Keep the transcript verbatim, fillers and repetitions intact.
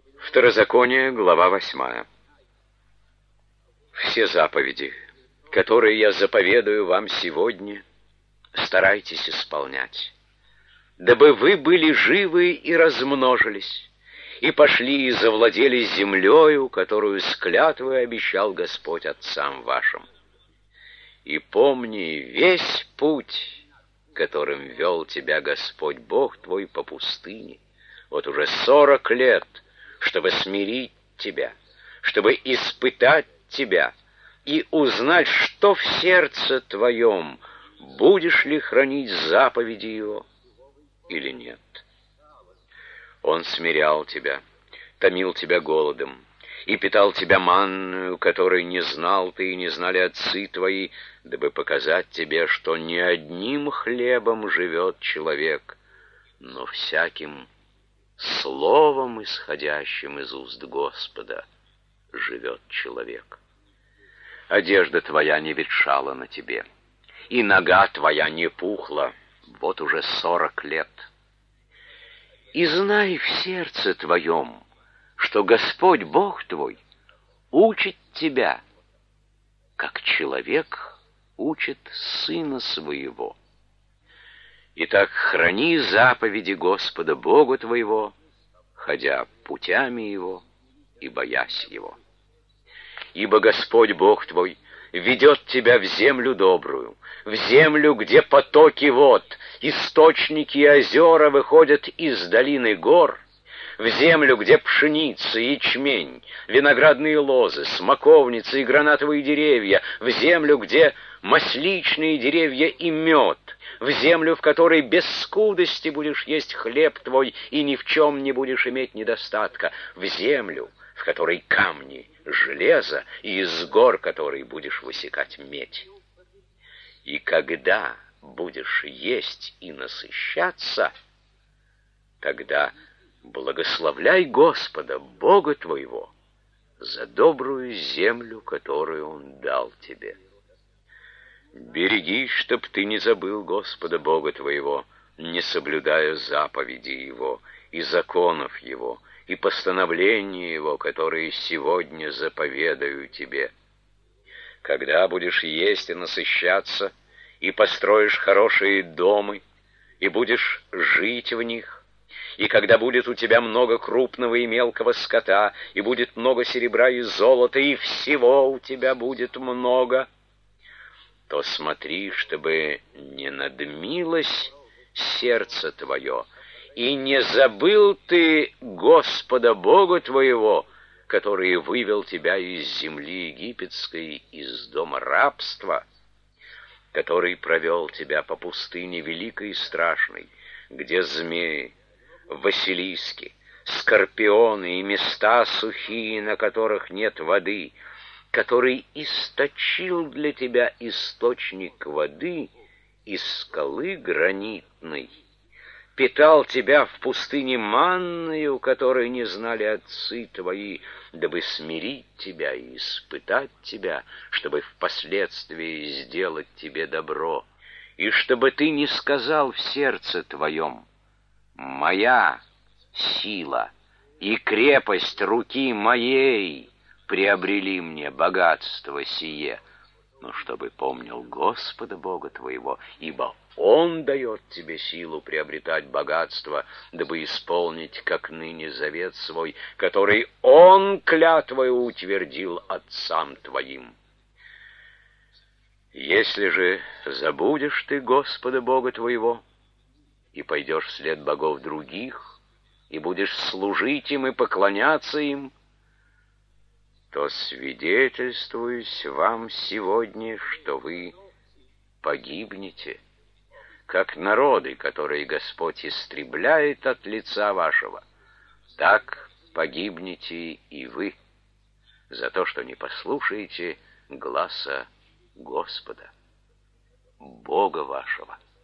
Второзаконие, глава восьмая. Все заповеди, которые я заповедую вам сегодня, старайтесь исполнять, дабы вы были живы и размножились, и пошли и завладели землею, которую с клятвой обещал Господь отцам вашим. И помни весь путь, которым вел тебя Господь Бог твой по пустыне, вот уже сорок лет, чтобы смирить тебя, чтобы испытать тебя и узнать, что в сердце твоем, будешь ли хранить заповеди его или нет. Он смирял тебя, томил тебя голодом и питал тебя манною, которой не знал ты и не знали отцы твои, дабы показать тебе, что не одним хлебом живет человек, но всяким словом, исходящим из уст Господа, живет человек. Одежда твоя не ветшала на тебе, и нога твоя не пухла, вот уже сорок лет. И знай в сердце твоем, что Господь Бог твой учит тебя, как человек учит сына своего. Итак, храни заповеди Господа Бога твоего, ходя путями его и боясь его. Ибо Господь Бог твой ведет тебя в землю добрую, в землю, где потоки вод, источники и озера выходят из долины гор, в землю, где пшеница, ячмень, виноградные лозы, смоковницы и гранатовые деревья, в землю, где масличные деревья и мед, в землю, в которой без скудости будешь есть хлеб твой и ни в чем не будешь иметь недостатка, в землю, в которой камни, железо, и из гор которой будешь высекать медь. И когда будешь есть и насыщаться, тогда благословляй Господа, Бога твоего, за добрую землю, которую Он дал тебе. Берегись, чтоб ты не забыл Господа Бога твоего, не соблюдая заповеди Его и законов Его, и постановления Его, которые сегодня заповедаю тебе. Когда будешь есть и насыщаться, и построишь хорошие дома, и будешь жить в них, и когда будет у тебя много крупного и мелкого скота, и будет много серебра и золота, и всего у тебя будет много, то смотри, чтобы не надмилось сердце твое, и не забыл ты Господа Бога твоего, который вывел тебя из земли египетской, из дома рабства, который провел тебя по пустыне великой и страшной, где змеи, василиски, скорпионы и места сухие, на которых нет воды, который источил для тебя источник воды из скалы гранитной, питал тебя в пустыне манною, которой не знали отцы твои, дабы смирить тебя и испытать тебя, чтобы впоследствии сделать тебе добро, и чтобы ты не сказал в сердце твоем: «Моя сила и крепость руки моей приобрели мне богатство сие», но чтобы помнил Господа Бога твоего, ибо Он дает тебе силу приобретать богатство, дабы исполнить, как ныне, завет свой, который Он клятвою утвердил отцам твоим. Если же забудешь ты Господа Бога твоего и пойдешь вслед богов других, и будешь служить им и поклоняться им, то свидетельствуюсь вам сегодня, что вы погибнете, как народы, которые Господь истребляет от лица вашего, так погибнете и вы, за то, что не послушаете гласа Господа, Бога вашего.